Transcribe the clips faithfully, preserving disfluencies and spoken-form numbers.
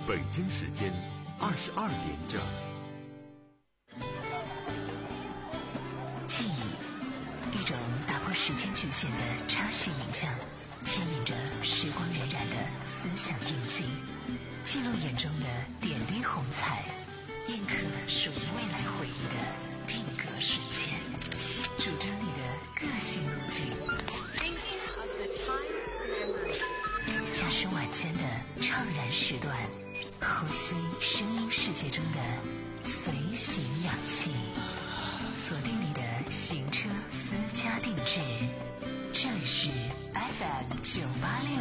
北京时间二十二点整。 记忆，一种打破时间局限的插叙影像，牵引着时光荏苒的思想印记，记录眼中的点滴红彩，印刻属于未来回忆的定格瞬间，主张你的个性路径。驾驶晚间的怅然时段，呼吸声音世界中的随行氧气，锁定你的行车私家定制，这里是 F M 九八六。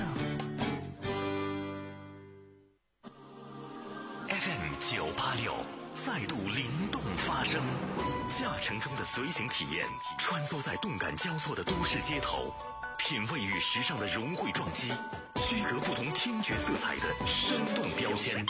F M 九八六再度灵动发声，驾乘中的随行体验，穿梭在动感交错的都市街头，品味与时尚的融汇撞击，区隔不同听觉色彩的生动标签。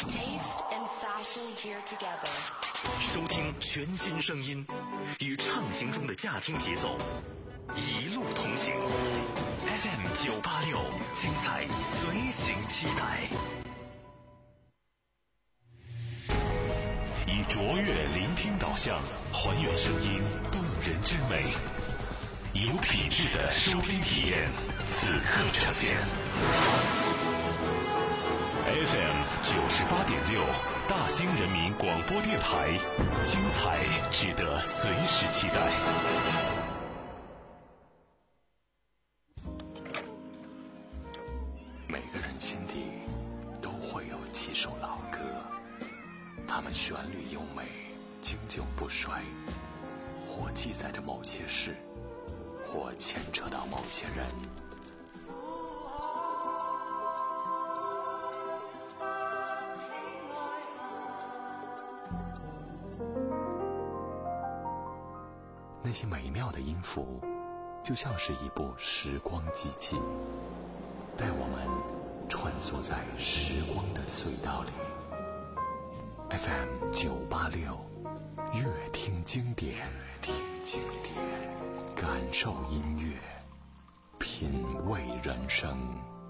收听全新声音，与畅行中的驾听节奏，一路同行。F M 九八六，精彩随行期待。 以卓越聆听导向，还原声音动人之美，有品质的收听体验，此刻呈现。F M 九十八点六，大兴人民广播电台，精彩值得随时期待。 每个人心底都会有几首老歌，它们旋律优美，经久不衰，或记载着某些事，或牵扯到某些人。那些美妙的音符，就像是一部时光机器，带我们穿梭在时光的隧道里。F M 九八六，乐听经典，乐听经典，感受音乐，品味人生。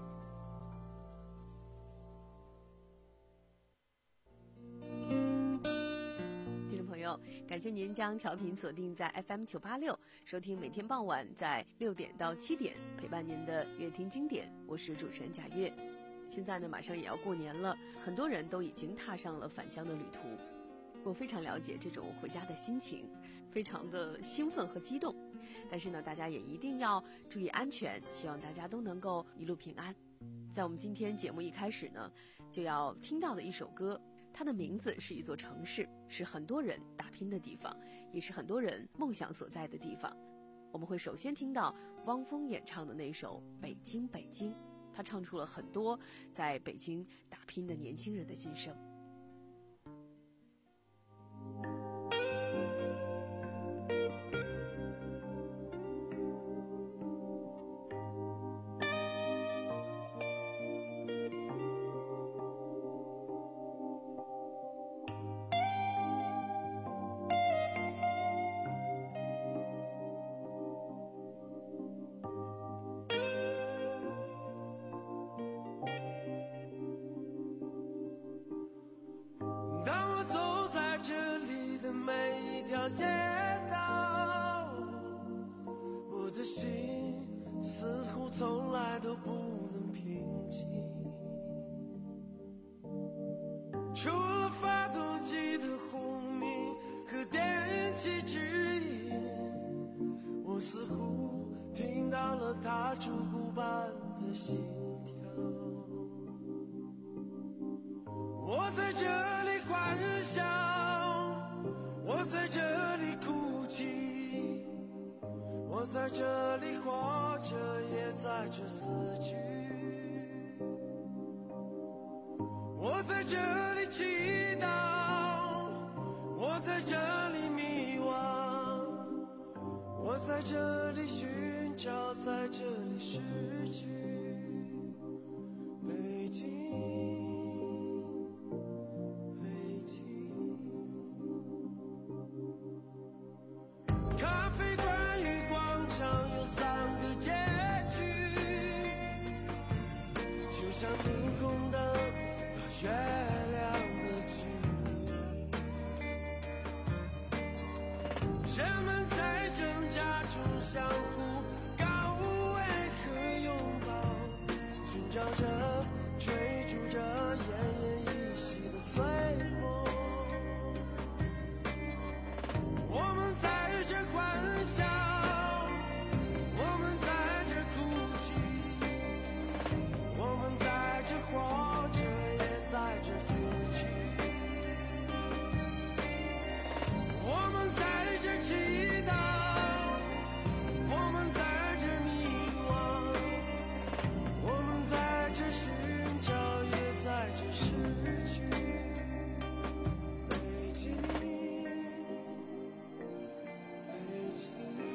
感谢您将调频锁定在 F M 九八六，收听每天傍晚在六点到七点陪伴您的乐听经典，我是主持人贾月。现在呢，马上也要过年了，很多人都已经踏上了返乡的旅途。我非常了解这种回家的心情，非常的兴奋和激动。但是呢，大家也一定要注意安全，希望大家都能够一路平安。在我们今天节目一开始呢，就要听到的一首歌，它的名字是一座城市，是很多人打拼的地方，也是很多人梦想所在的地方。我们会首先听到汪峰演唱的那首《北京北京》，他唱出了很多在北京打拼的年轻人的心声。 每一条街道，我的心似乎从来都不能平静，除了发动机的轰鸣和电气指引，我似乎听到了它烛骨般的心跳。我在这里幻想，我在这里哭泣，我在这里活着，也在这死去。我在这里祈祷，我在这里迷惘，我在这里寻找，在这里失去。北京咖啡馆与广场有三个结局，就像霓虹灯到月处相互告慰和拥抱，寻找着追逐着奄奄一息的碎末。我们在这欢笑，我们在这哭泣，我们在这活着，也在这死去。我们在这祈祷，我们在这迷惘，我们在这寻找，也在这失去。北京，北京。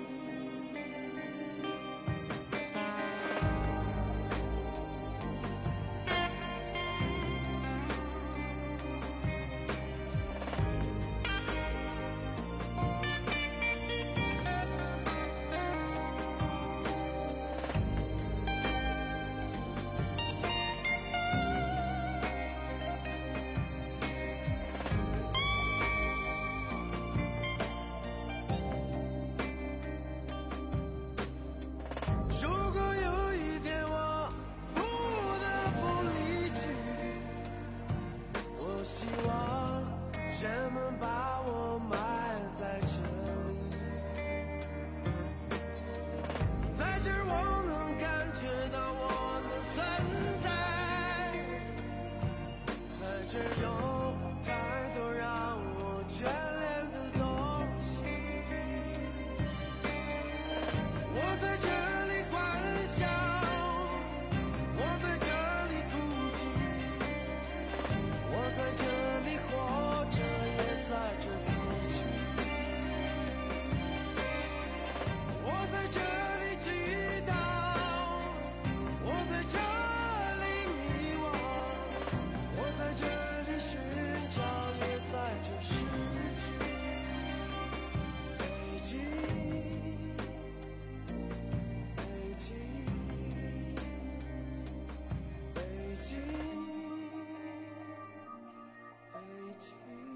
如果有一天我不得不离去，我希望人们把我埋在这里，在这儿我能感觉到我的存在，在这儿有太多让我眷恋的东西。我在这里欢笑，我在这里哭泣，我在这里活着，也在这死去。我在这里祈祷，我在这里迷惘，我在这里寻找，也在这失去。北京，北京，北京，北京。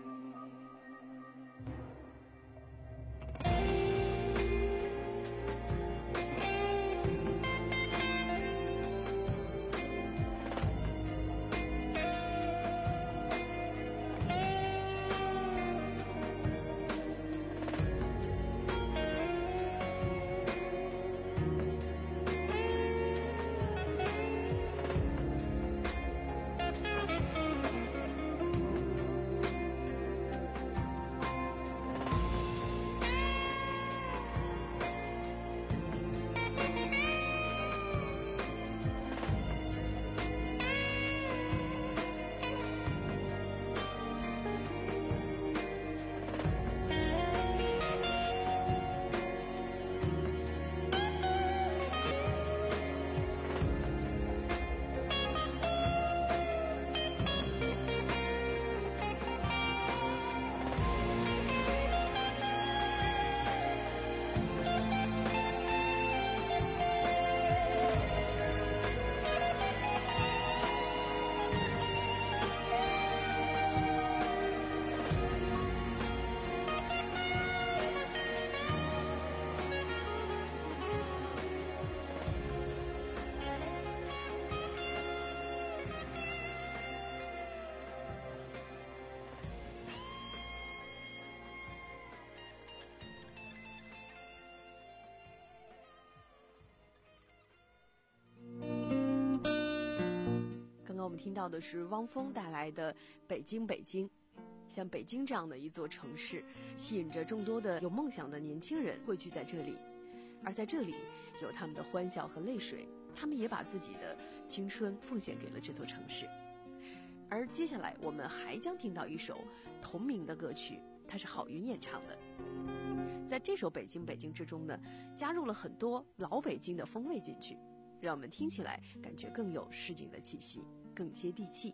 我们听到的是汪峰带来的《北京北京》。像北京这样的一座城市，吸引着众多的有梦想的年轻人汇聚在这里，而在这里有他们的欢笑和泪水，他们也把自己的青春奉献给了这座城市。而接下来我们还将听到一首同名的歌曲，它是郝云演唱的。在这首《北京北京》之中呢，加入了很多老北京的风味进去，让我们听起来感觉更有市井的气息，更接地气。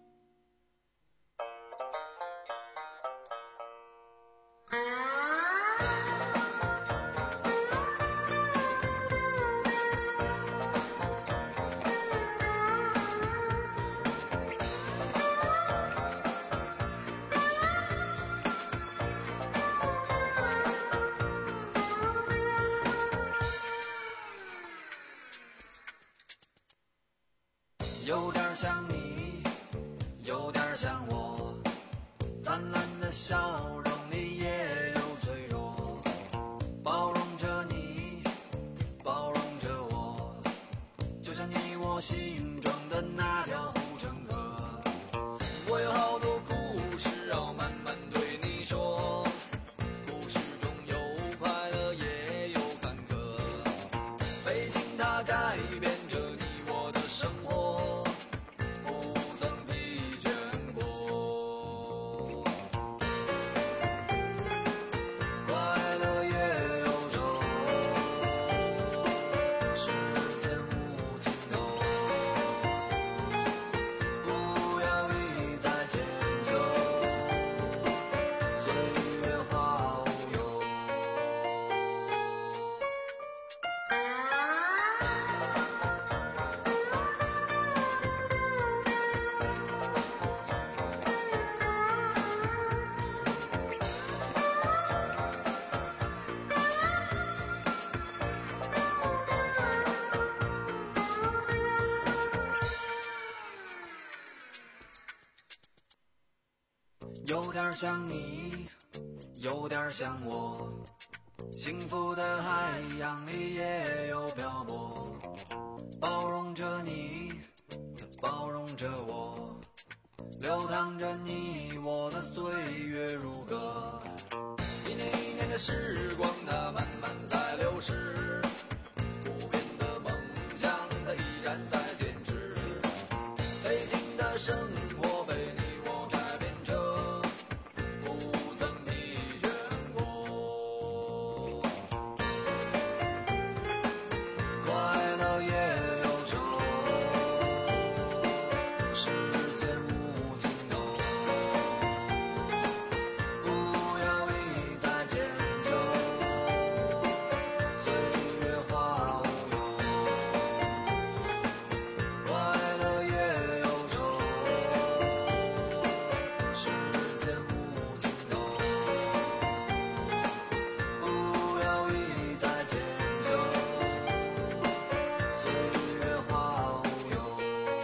有点像你，有点像我，灿烂的笑容里也有脆弱，包容着你，包容着我，就像你我心中的那条护城河。我有好多故事要慢慢对你说，故事中有快乐也有坎坷，北京它改变着你我的生活，不曾疲倦过。快乐也有愁，世间无尽头，不要一再迁就，岁月化无忧。有点像你，有点像我，幸福的海洋里也有漂泊，包容着你，包容着我，流淌着你我的岁月如歌。一年一年的时光它慢慢在流逝，不变的梦想它依然在坚持，北京的生活被你我改变着，不曾疲倦过。快乐也有愁，世间无尽头，不要一再迁就，岁月化无忧。快乐也有愁，世间无尽头，不要一再迁就，岁月化无忧。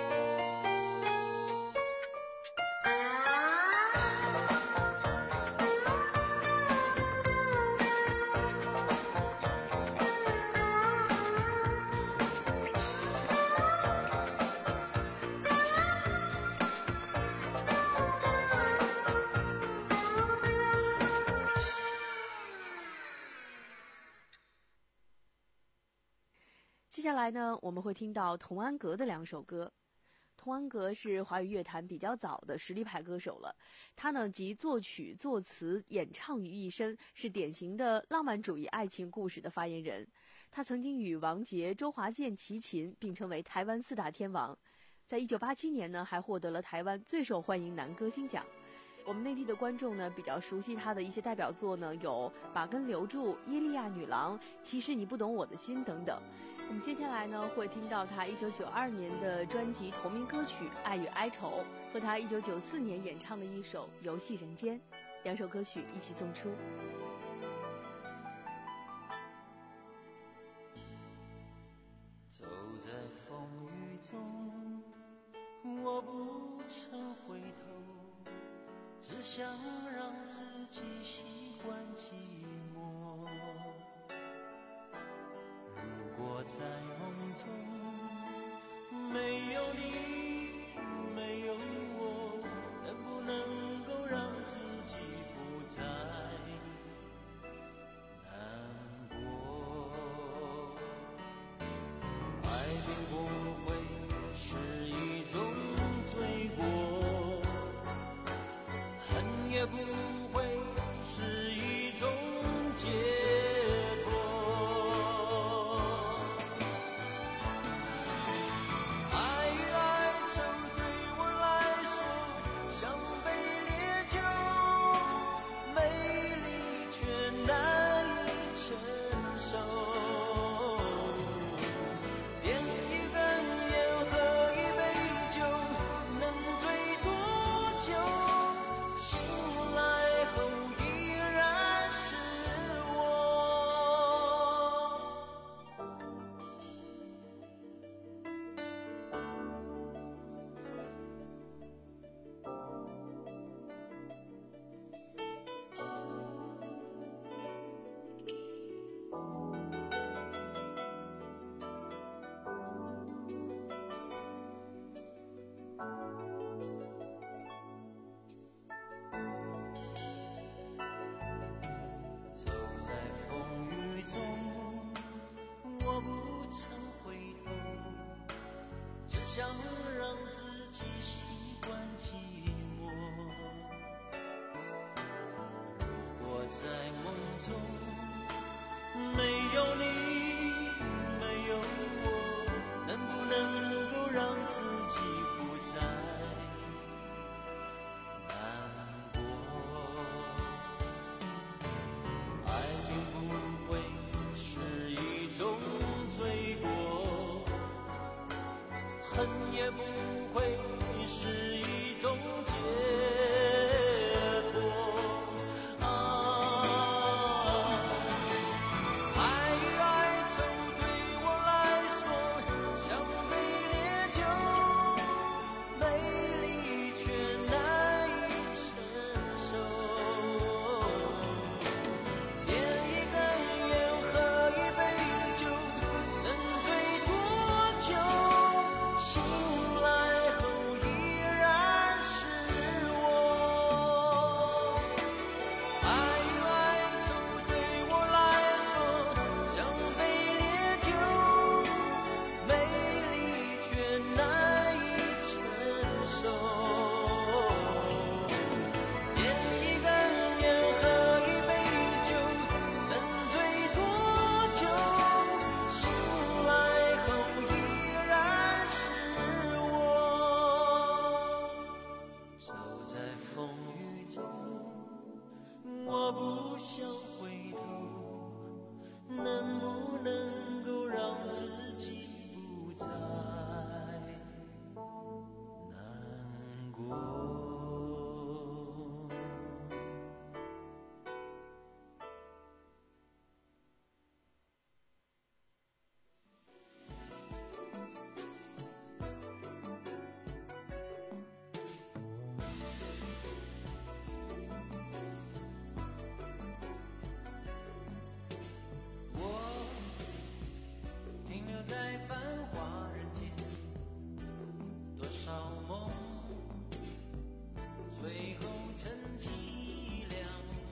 接下来呢，我们会听到童安格的两首歌。童安格是华语乐坛比较早的实力派歌手了，他呢集作曲、作词、演唱于一身，是典型的浪漫主义爱情故事的发言人。他曾经与王杰、周华健齐秦，并称为台湾四大天王。在一九八七年呢，还获得了台湾最受欢迎男歌星奖。我们内地的观众呢比较熟悉他的一些代表作呢，有《把根留住》、《耶利亚女郎》、《其实你不懂我的心》等等。我们接下来呢会听到他一九九二年的专辑同名歌曲《爱与哀愁》和他一九九四年演唱的一首《游戏人间》，两首歌曲一起送出。 走在风雨中，我不曾回头，只想让自己习惯寂寞。如果在梦中没有你，没有我，能不能够让自己不再难过？爱并不会是一种罪过，恨也不会是一种解脱。爱与哀愁对我来说像杯烈酒，美丽却难以承受。点一根烟，喝一杯酒，能醉多久？醒来后依然是我。 想让自己习惯寂寞。如果在梦中没有你，没有我，能不能够让自己不再难过？爱并不会是一种罪过，恨也不会是一种解脱啊！爱与哀愁对我来说像杯烈酒，美丽却难以承受。点一根烟，喝一杯酒，能醉多久？醒来后依然是我。爱与哀愁对我来说像杯烈酒，美丽却难以承受。点一根烟，喝一杯酒，能醉多久？醒来后依然是我。走在风雨中，我不想回头，能不能够让自己不再难过？我停留在繁华人间，多少梦最后成凄凉。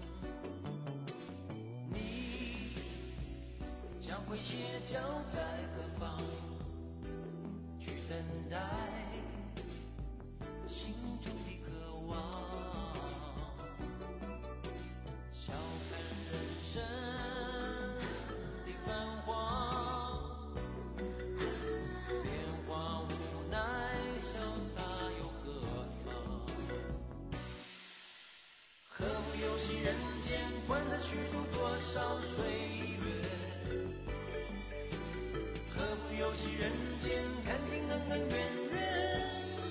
你将会歇脚在何方？去等待心中的渴望。笑看人生的繁华，变化无奈，潇洒又何妨？何不游戏人间，观察虚度多少岁月？何不游戏人间，看尽恩恩怨怨？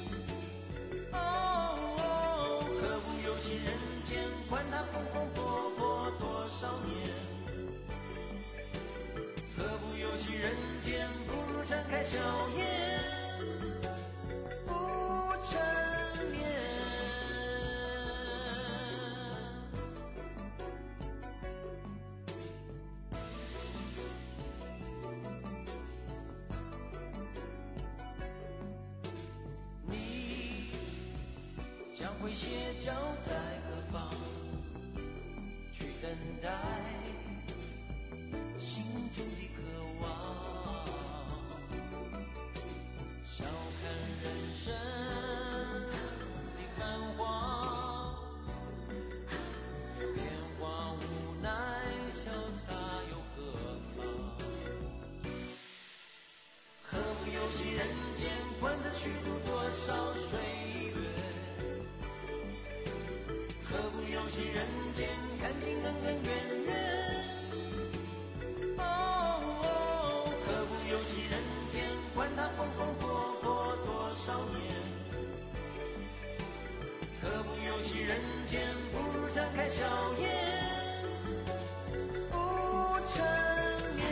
哦哦，何不游戏人间，管他风风火火多少年？何不游戏人间，不如展开笑颜，不缠绵。你将会歇脚在何方？去等待心中的渴望。笑看人生的繁华，变化无奈，潇洒又何妨？何不游戏人间，观察虚度多少岁月？何不游戏人间，看尽恩恩怨怨？哦哦，何不游戏人间，管他风风火火多少年？何不游戏人间，不如展开笑颜，不缠绵。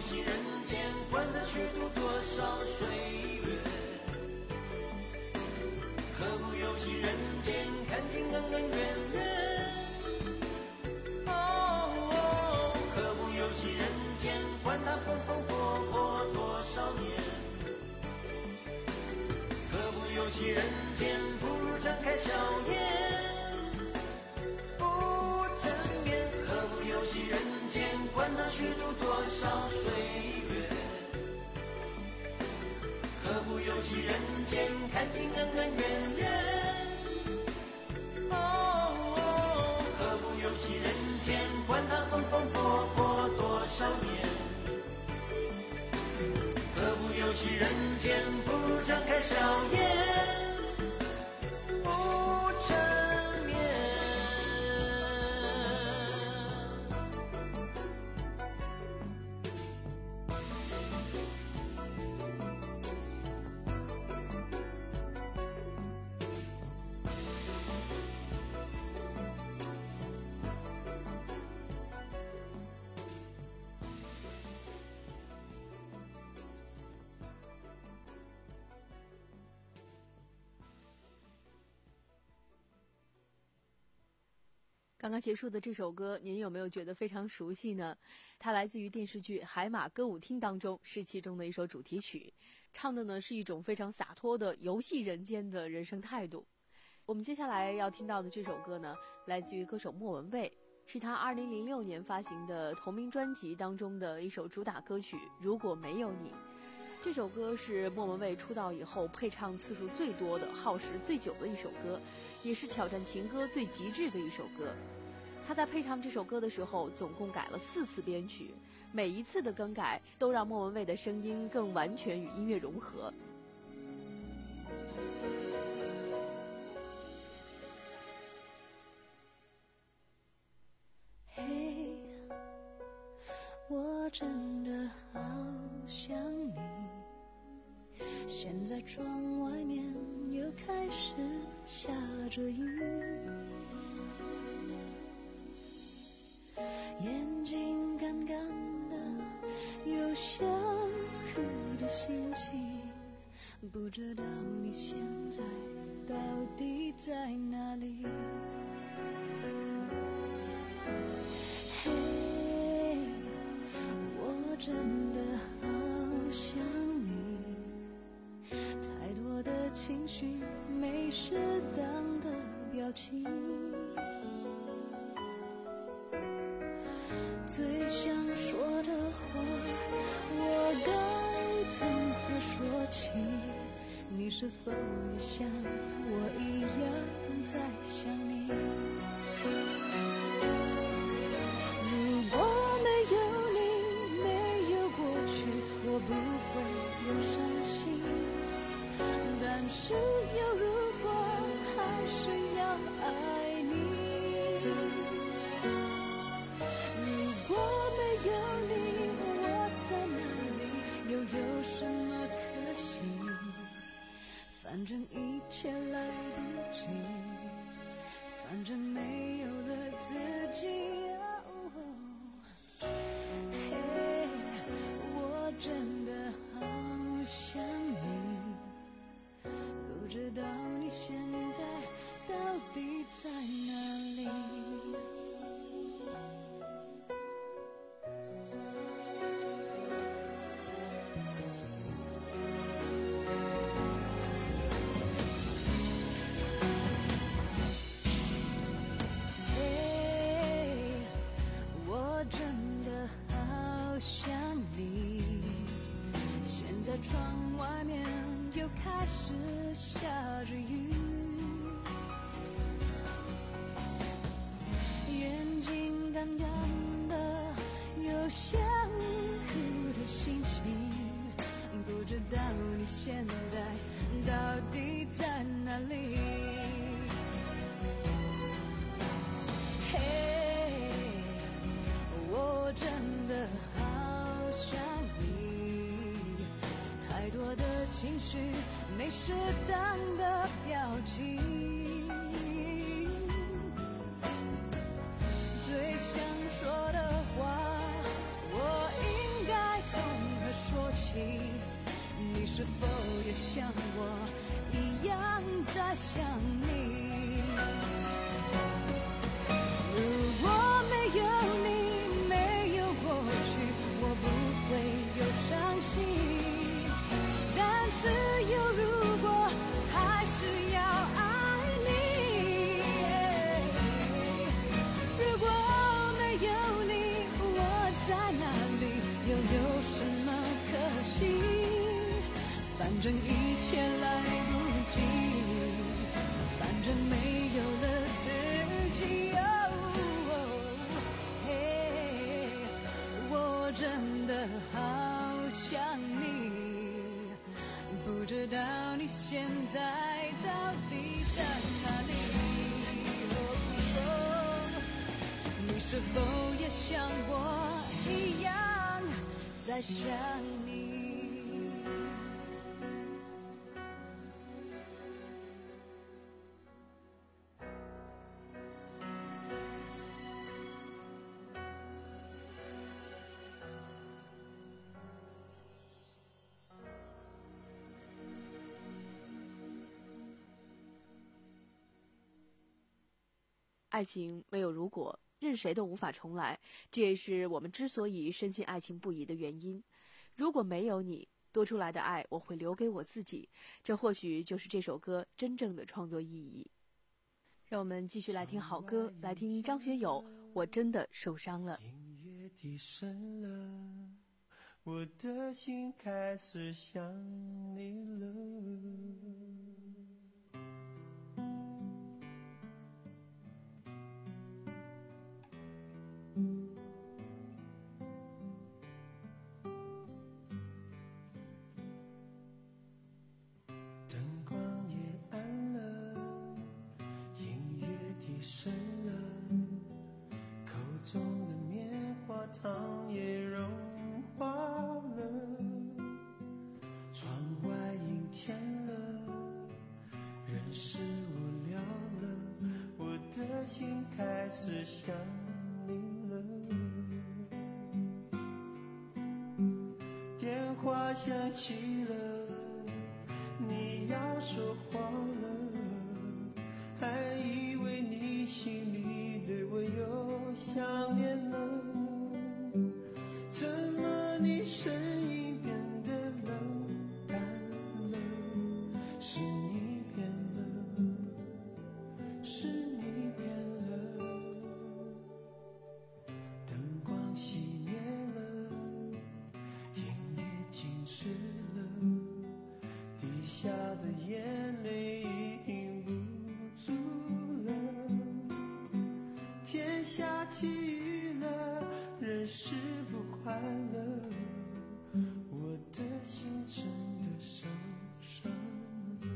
戏人间，管他虚度多少岁月。何不游戏人间，看尽恩恩怨怨。哦，何不游戏人间，管他风风火火多少年。何不游戏人间，不如展开笑颜。游戏人间，管他虚度多少岁月。何不游戏人间，看尽恩恩怨怨。哦，何不游戏人间，管他风风火火多少年。何不游戏人间，不如展开笑颜。不沉眠。 刚刚结束的这首歌，您有没有觉得非常熟悉呢？它来自于电视剧《海马歌舞厅》当中，是其中的一首主题曲，唱的呢是一种非常洒脱的游戏人间的人生态度。我们接下来要听到的这首歌呢，来自于歌手莫文蔚，是他二零零六年发行的同名专辑当中的一首主打歌曲《如果没有你》。这首歌是莫文蔚出道以后配唱次数最多的、耗时最久的一首歌，也是挑战情歌最极致的一首歌。他在配唱这首歌的时候，总共改了四次编曲，每一次的更改都让莫文蔚的声音更完全与音乐融合。 嘿，我真的好想你，现在窗外面又开始下着雨，眼睛干干的，有想哭的心情，不知道你现在到底在哪里。嘿，我真的好想你，太多的情绪，没适当的表情，最想说的话，我该从何说起？你是否也像我一样在想你？如果没有你，没有过去，我不会有伤心。但是有如果，还是要爱你。如果没有你，我在哪里，又有什么可惜？反正一切来不及，反正没有了自己。嘿，我真的好想你，不知道你现在到底在哪里。窗外面又开始下着雨，眼睛干干的，有想哭的心情，不知道你现在到底在哪里。嘿，我真的好想你，太多的情绪，没适当的表情，最想说的话，我应该从好想你，不知道你现在到底在哪里。哦哦，你是否也像我一样在想你？ 爱情没有如果，任谁都无法重来，这也是我们之所以深信爱情不移的原因。如果没有你，多出来的爱我会留给我自己，这或许就是这首歌真正的创作意义。让我们继续来听好歌，来听张学友《我真的受伤了》。 音乐低声了，我的心开始想你了。灯光也暗了，音乐低声了，口中的棉花糖也融化了，窗外阴天了，人是无聊了，我的心开始想你了。电话响起了，你要说话了，还以为你心里对我有想念了，怎么你声音变得冷淡了？是你变了，是你变了，灯光熄灭了，音乐静止了，滴下的眼泪已停不住了，天下起雨了，人是不快乐，我的心真的受伤了。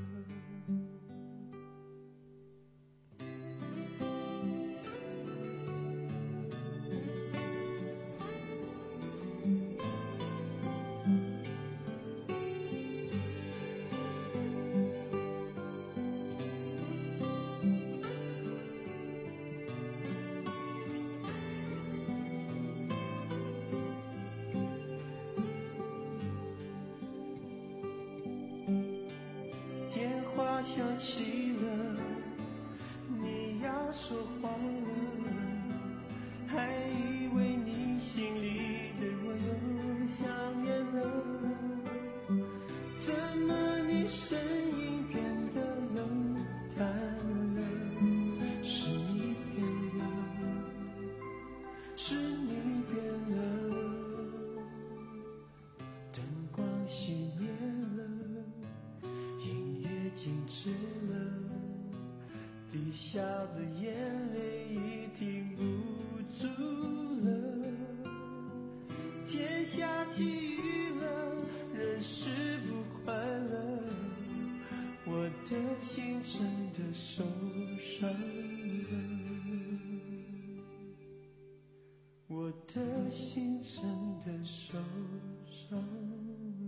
电话响起了，你要说话了，还以为你心里对我有想念了，怎么你声音变得冷淡了？是你变了，是你变了，灯光熄灭了，音乐静止了，滴下的眼泪已停不住了，天下起雨了，人是不快乐，我的心真的受伤了，我的心真的受伤了。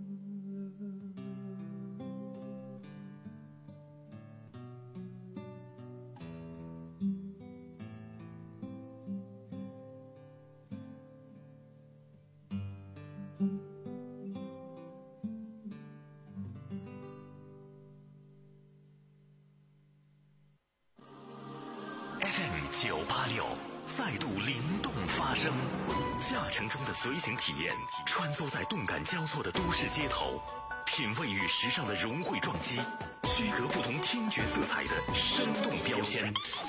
F M 九八六再度灵动发声，驾乘中的随行体验，穿梭在动感交错的都市街头，品味与时尚的融汇撞击，区隔不同听觉色彩的生动标签。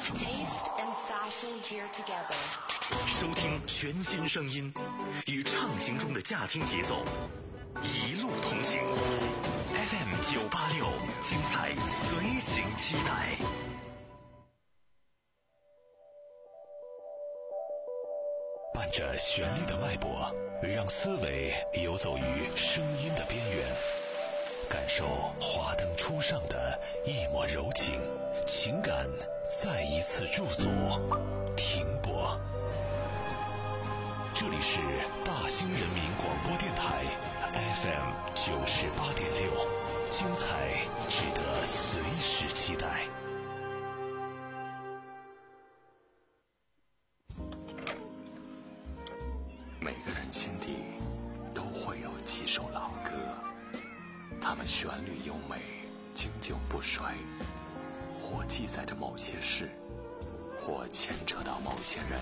收听全新声音，与畅行中的驾听节奏，一路同行。F M 九八六，精彩随行期待。 百感着旋律的脉搏，让思维游走于声音的边缘，感受华灯初上的一抹柔情，情感再一次驻足停泊。这里是大兴人民广播电台 F M 九十八点六，精彩值得随时期待。 每个人心底都会有几首老歌，它们旋律优美，经久不衰，或记载着某些事，或牵扯到某些人。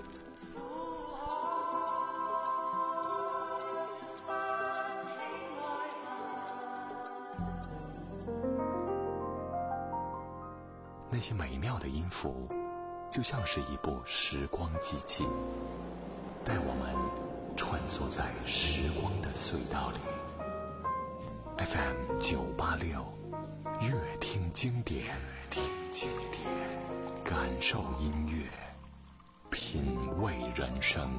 那些美妙的音符，就像是一部时光机器，带我们穿梭在时光的隧道里。F M 九八六，乐听经典，听经典，感受音乐，品味人生。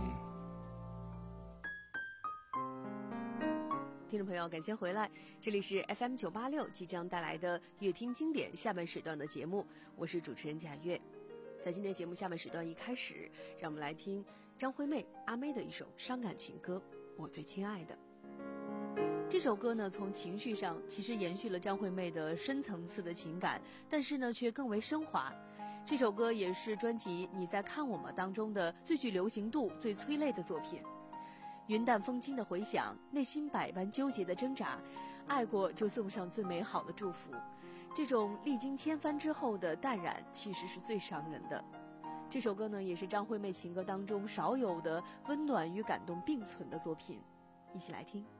听众朋友，感谢回来，这里是 F M 九八六即将带来的乐听经典下半时段的节目，我是主持人贾月。在今天节目下半时段一开始，让我们来听张惠妹阿妹的一首伤感情歌《我最亲爱的》。这首歌呢，从情绪上其实延续了张惠妹的深层次的情感，但是呢，却更为升华。这首歌也是专辑《你在看我吗》当中的最具流行度、最催泪的作品。云淡风轻的回响，内心百般纠结的挣扎，爱过就送上最美好的祝福。这种历经千帆之后的淡然，其实是最伤人的。这首歌呢，也是张惠妹情歌当中少有的温暖与感动并存的作品，一起来听。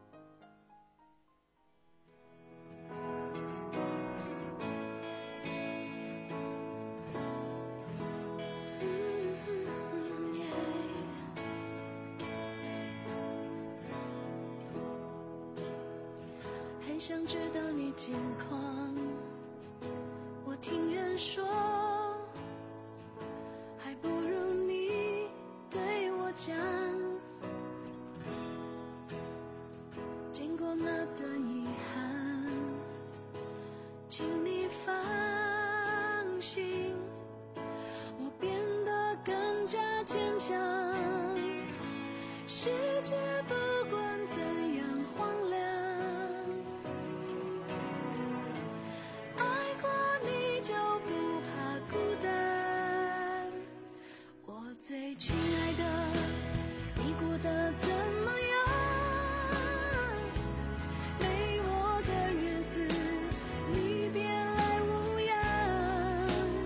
很想知道你近况，我听人说，还不如你对我讲。经过那段遗憾，请你放心，我变得更加坚强。世界不管怎样荒凉，最亲爱的，你过得怎么样？没我的日子，你别来无恙。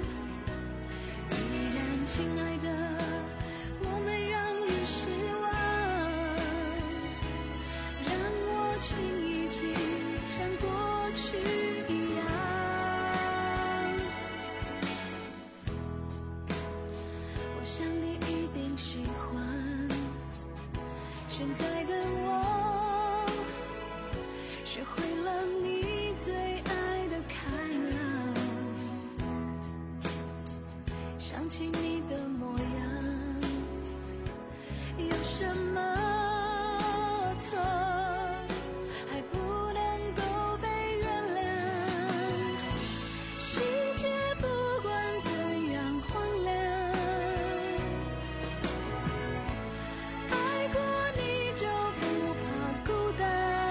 依然亲爱的，我没让你失望，让我亲一亲，像过去一样。我想你一定喜欢现在的我，学会了你最爱的开朗，想起你的模样，有什么错还不能够被原谅？世界不管怎样荒凉，爱过你就不怕孤单。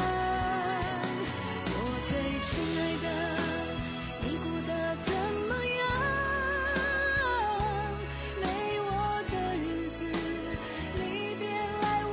我最亲爱的，你过得怎么样？没我的日子，你别来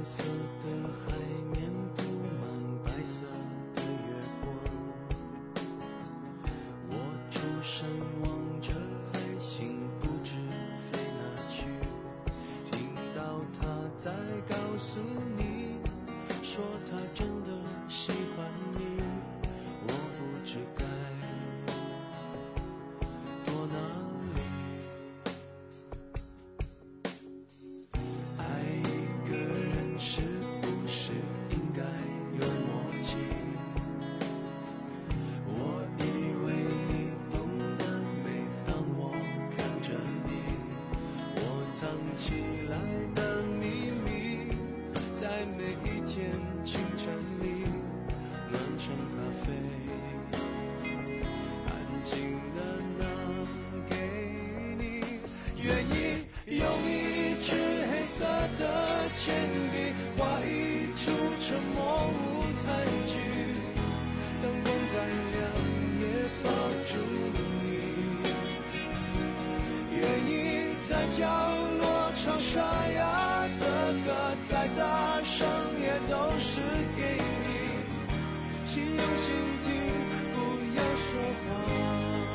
色的海面铺满白色的月光，我出神望着海星不知飞哪去，听到他在告诉你，说他真的喜欢你，我不知该躲哪里。爱一个人是不是应该有默契？我以为你懂得，每当我看着你，我藏起来的秘密，在每一天清晨里暖成咖啡，安静的拿给你，愿意用一支黑色的铅笔画一出沉默舞台剧，灯光再亮也抱住你，愿意在角落唱沙哑的歌，再大声也都是给你，请用心听，不要说话。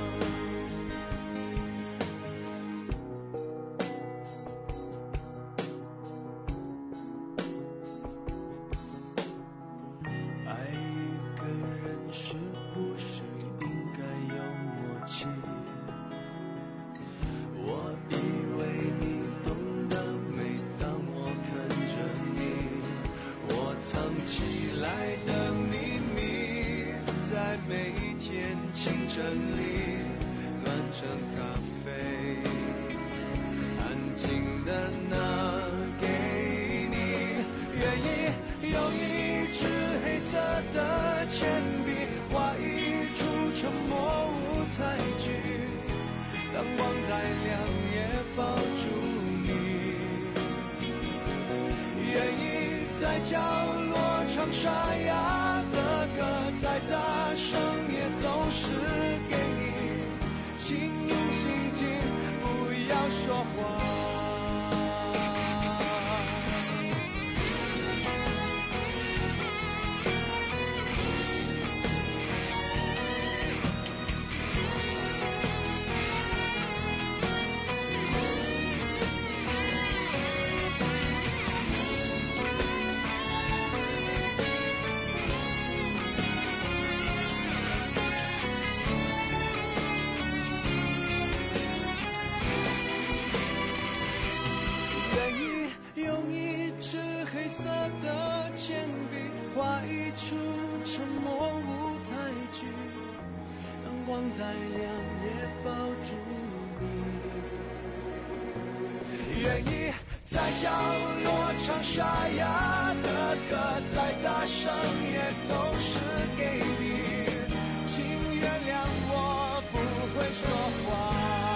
爱一个人是不是应该有默契？我以为你懂得，每当我看着你，我藏起来的秘密，在每一天清晨里暖成咖啡，安静的拿给你，愿意用一支黑色的铅笔画一出沉默舞台剧，当光再亮也抱住你，愿意在角落唱沙哑的歌，再大声也都是给你，请用心听，不要说话。画一出沉默舞台剧，灯光再亮也抱住你，愿意在角落唱沙哑的歌，再大声也都是给你，请原谅我不会说话，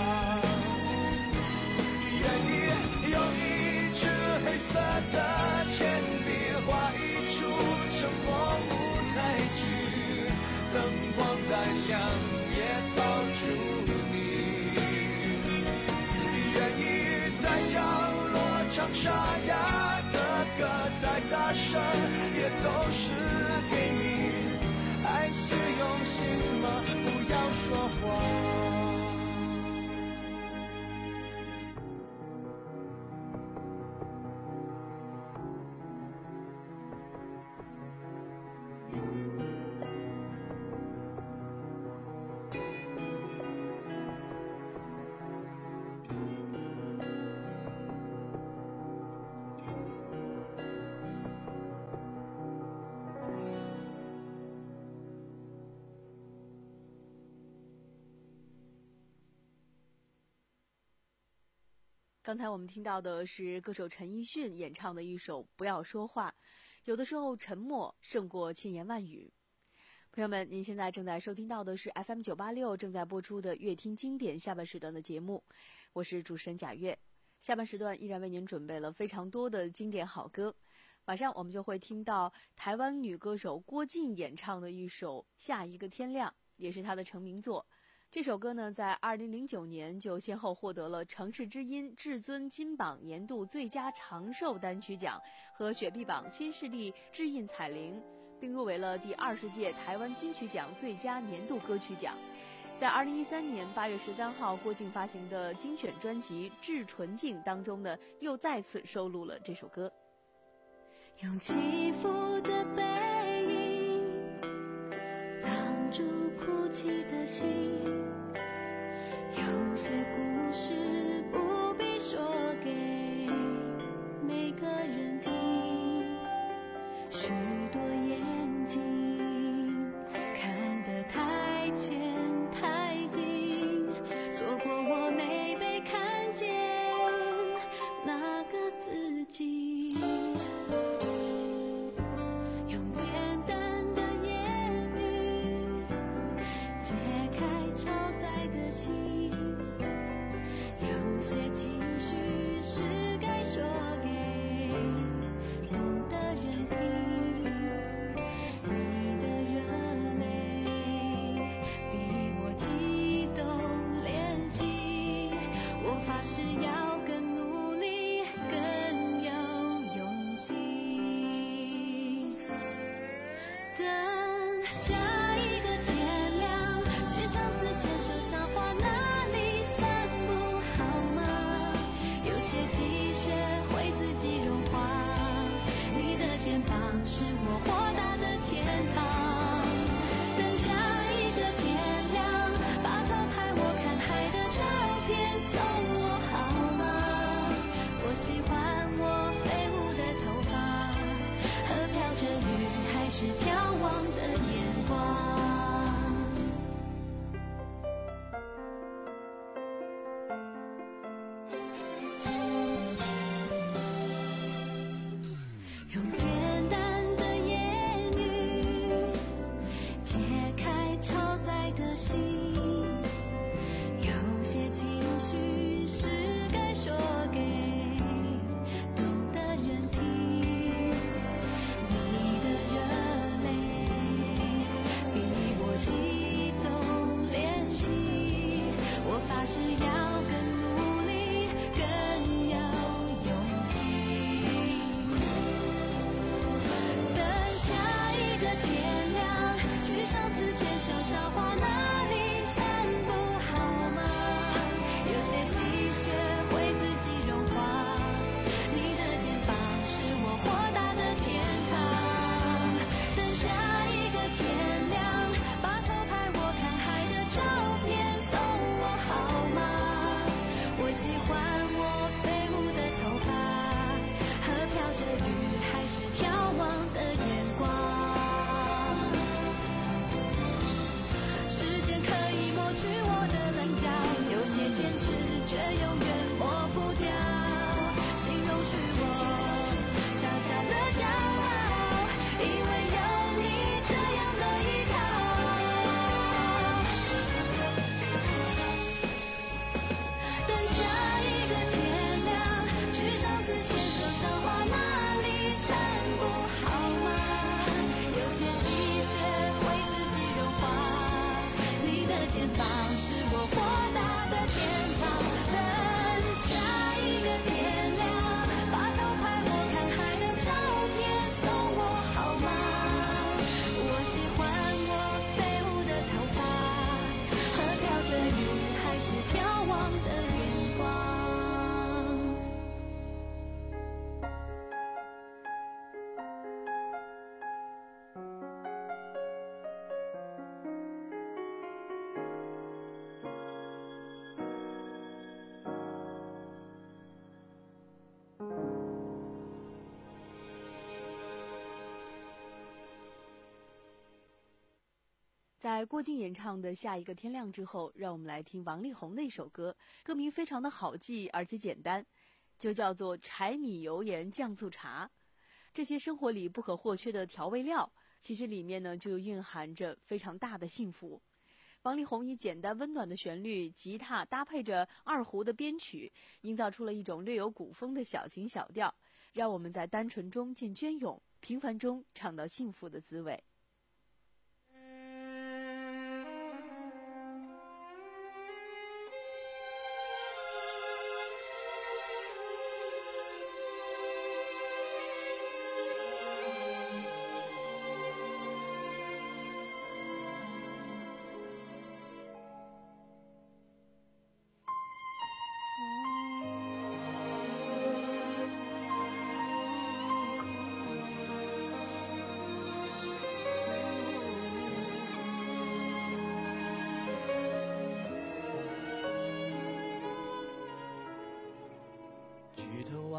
愿意用一支黑色的铅笔画一出沉默舞台剧，灯光再亮也抱住你，愿意在角落唱沙哑的歌，再大声也都是给你，爱是用心吗？不要说谎。 刚才我们听到的是歌手陈奕迅演唱的一首《不要说话》，有的时候沉默胜过千言万语。朋友们，您现在正在收听到的是 F M 九八六 正在播出的乐听经典下半时段的节目，我是主持人贾月。下半时段依然为您准备了非常多的经典好歌，马上我们就会听到台湾女歌手郭静演唱的一首《下一个天亮》，也是她的成名作。 这首歌呢，在二零零九年就先后获得了城市之音至尊金榜年度最佳长寿单曲奖和雪碧榜新势力智印彩铃，并入围了第二十届台湾金曲奖最佳年度歌曲奖。在二零一三年八月十三号郭靖发行的精选专辑《致纯净》当中呢，又再次收录了这首歌。 用起伏的背影挡住哭泣的心，有些故事不必说给每个人听，许多眼睛看得太浅太近，错过我没被看见那个自己。用简单的言语解开超载的心，有些情绪是该说给懂的人听。你的热泪比我激动怜惜，我发誓要更努力更有勇气。等下一个天亮，去上次牵手赏花那里散步好吗？有些积雪会自己融化，你的肩膀是我豁达的天堂。等下一个天亮，把偷拍我看海的照片送我好吗？我喜欢我飞舞的头发和飘着雨还是眺望的眼光。用简单的言语解开超载的心，有些情绪是该说给懂的人听。你的热泪比我激动怜惜，我发誓要更努力更有勇气。等下一个天亮，去上次牵手赏花那里散步好吗？有些积雪会自己融化，你的肩膀是我豁达的天堂。等下一个天亮，把偷拍我看海的照片送我好吗？我喜欢我飞舞的头发和飘着雨还是眺望的眼光。时间可以抹去我的棱角，有些坚持却永远抹不掉，请容许我小小的骄傲，因为有你这样的依靠。等下一个天亮，去上次牵手赏花那里散步好吗？有些积雪会自己融化，你的肩膀是我豁达的天堂。等下一个天亮，把偷拍我看海的照片送我好吗？我喜欢我飞舞的头发和飘着雨还是眺望的眼光。 在郭靖演唱的《下一个天亮》之后，让我们来听王力宏的一首歌，歌名非常的好记而且简单，就叫做柴米油盐酱醋茶。这些生活里不可或缺的调味料，其实里面呢就蕴含着非常大的幸福。王力宏以简单温暖的旋律，吉他搭配着二胡的编曲，营造出了一种略有古风的小情小调，让我们在单纯中见隽永，平凡中尝到幸福的滋味。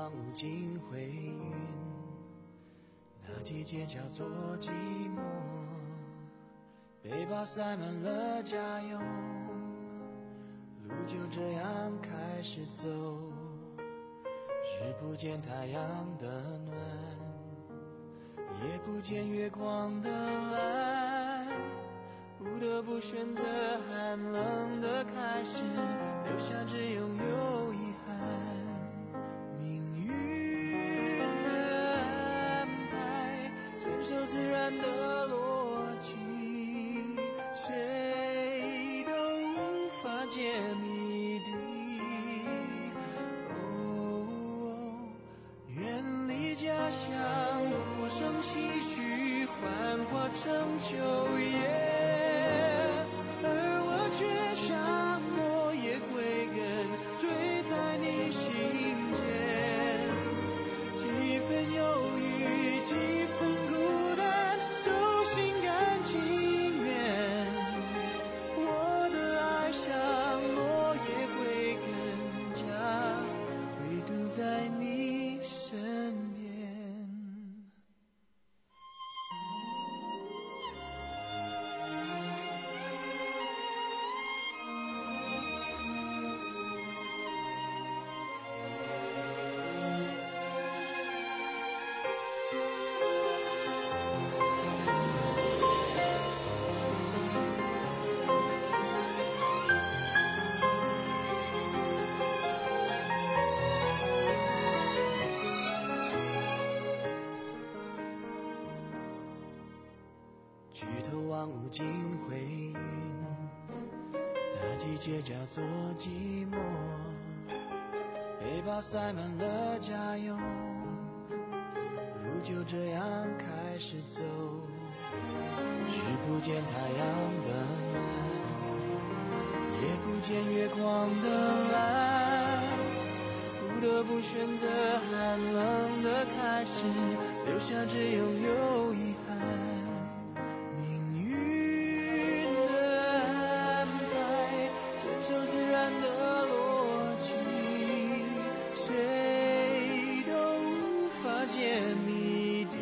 望无尽回云，那季节叫做寂寞，背包塞满了家用，路就这样开始走，日不见太阳的暖，夜不见月光的蓝，不得不选择寒冷的开始，留下只拥有遗憾。命运的安排，遵守自然的逻辑，谁都无法解谜底。哦，远离家乡，无声唏嘘，幻化成秋叶。而我却像落叶归根，坠在你心间，几分忧郁，几分孤单，都心甘情愿。我的爱像落叶归根，家唯独在你身边。举头望无尽回云，那季节叫做寂寞，背包塞满了家用，路就这样开始走，日不见太阳的暖，夜不见月光的蓝，不得不选择寒冷的开始，留下只拥有遗憾。命运的安排，遵守自然的逻辑，谁都无法解谜底。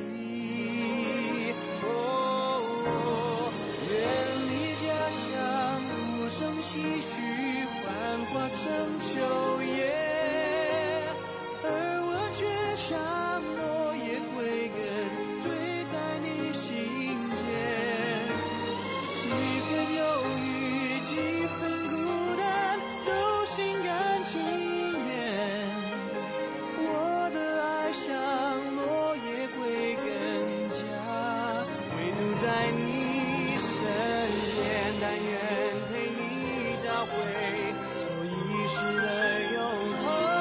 哦，远离家乡，无声唏嘘，幻化成秋叶。而我却像落叶归根，坠在你心间，几分忧郁，几分孤单，都心甘情愿。我的爱像落叶归根，家唯独在你身边，但愿陪你找回所遗失的永恒。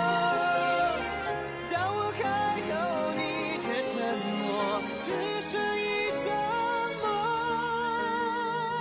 只是一场梦。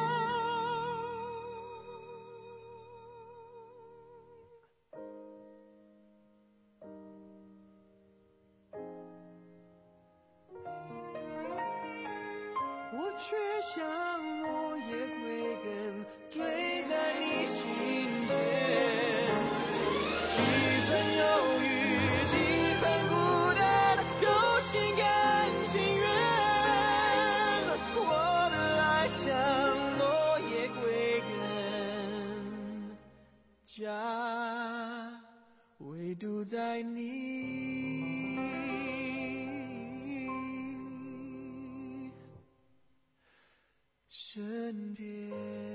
我却像落叶归根，坠在你心间，几分忧郁，几分孤单，都心甘情愿。我的爱像落叶归根，家唯独在你身边。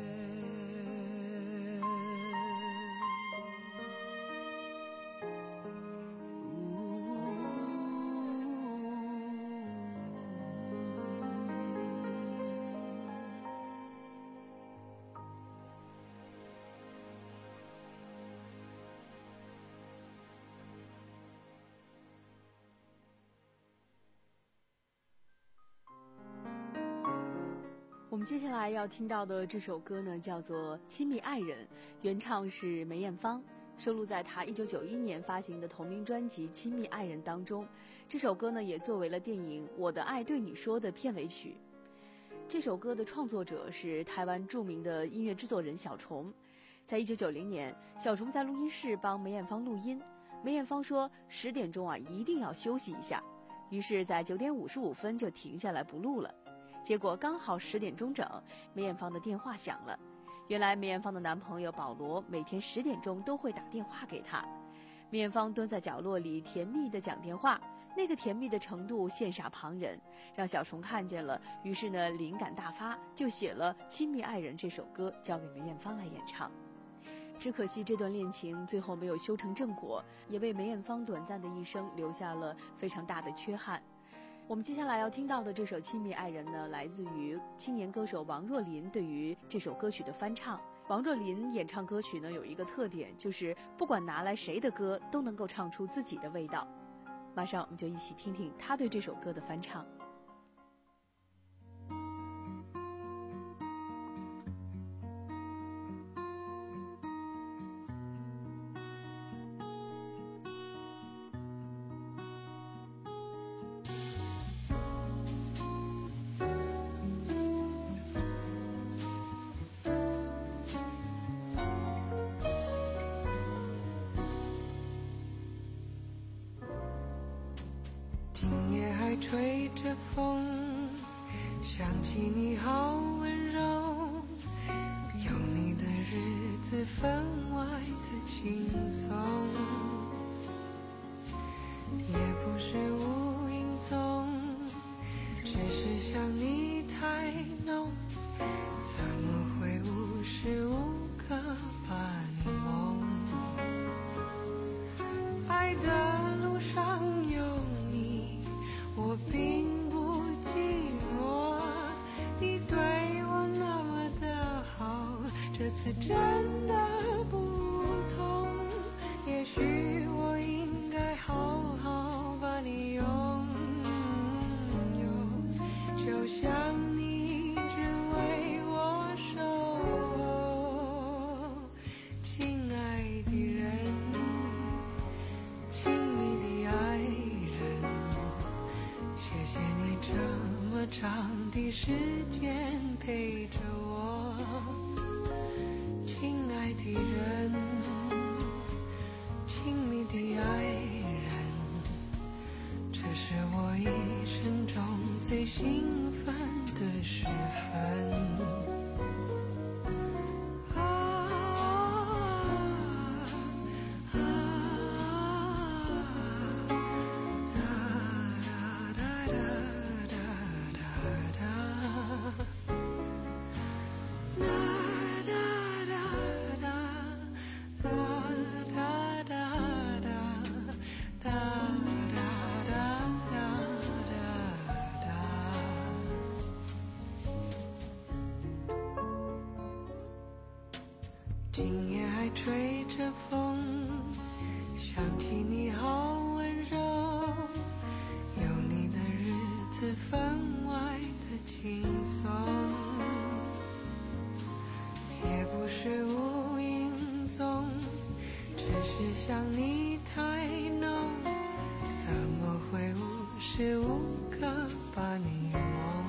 我们接下来要听到的这首歌呢，叫做《亲密爱人》，原唱是梅艳芳，收录在她一九九一年发行的同名专辑《亲密爱人》当中。这首歌呢，也作为了电影《我的爱对你说》的片尾曲。这首歌的创作者是台湾著名的音乐制作人小虫。在一九九零年，小虫在录音室帮梅艳芳录音， 梅艳芳说十点钟啊一定要休息一下，于是在九点五十五分就停下来不录了。结果刚好十点钟整，梅艳芳的电话响了。原来梅艳芳的男朋友保罗每天十点钟都会打电话给她，梅艳芳蹲在角落里甜蜜地讲电话，那个甜蜜的程度羡煞旁人，让小虫看见了，于是呢灵感大发，就写了《亲密爱人》这首歌交给梅艳芳来演唱。只可惜这段恋情最后没有修成正果，也为梅艳芳短暂的一生留下了非常大的缺憾。我们接下来要听到的这首《亲密爱人》呢，来自于青年歌手王若琳对于这首歌曲的翻唱。王若琳演唱歌曲呢有一个特点，就是不管拿来谁的歌都能够唱出自己的味道。马上我们就一起听听她对这首歌的翻唱。 吹着风，想起你好温柔，有你的日子分外的轻松，也不是无影踪，只是想你太浓，怎么会无时无刻把你梦？爱的路上有我并不寂寞，你对我那么的好，这次真的不同，也许我应该好好把你拥有，就像你一直为我守候，亲爱的人，亲密的爱人，谢谢你这么长的时间陪着我，亲爱的人，亲密的爱人，这是我一生中最兴奋的时分。今夜还吹着风，想起你好温柔，有你的日子分外的轻松，也不是无影踪，只是想你太浓，怎么会无时无刻把你梦？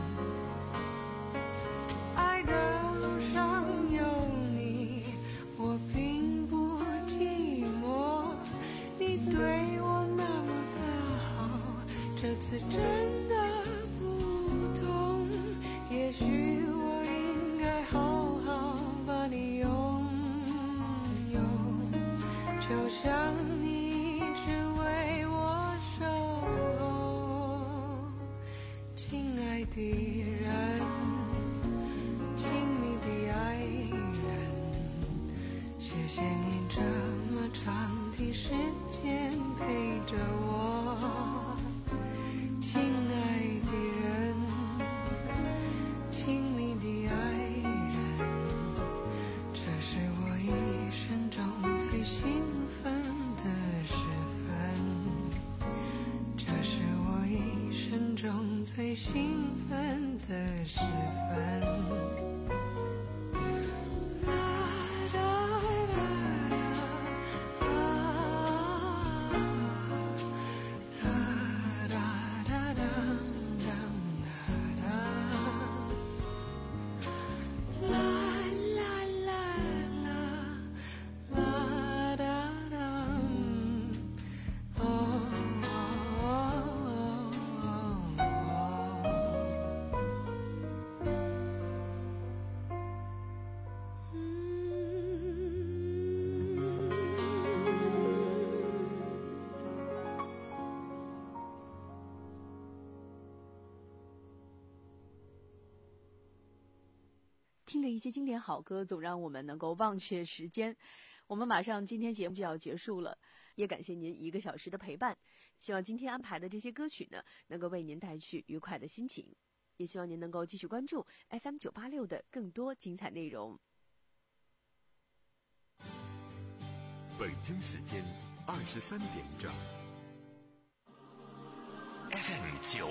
爱的路上有你，我并不寂寞，你对我那么的好，这次真的不同，也许我应该好好把你拥有，就像你一直为我守候，亲爱的人，亲密的爱人，谢谢你这么长的时间陪着我，亲爱的人，亲密的爱人，这是我一生中最兴奋的时分，这是我一生中最兴奋的时分。 一些经典好歌总让我们能够忘却时间。我们马上今天节目就要结束了，也感谢您一个小时的陪伴。希望今天安排的这些歌曲呢，能够为您带去愉快的心情。也希望您能够继续关注 F M 九八六 的更多精彩内容。 北京时间二十三点整。 F M 九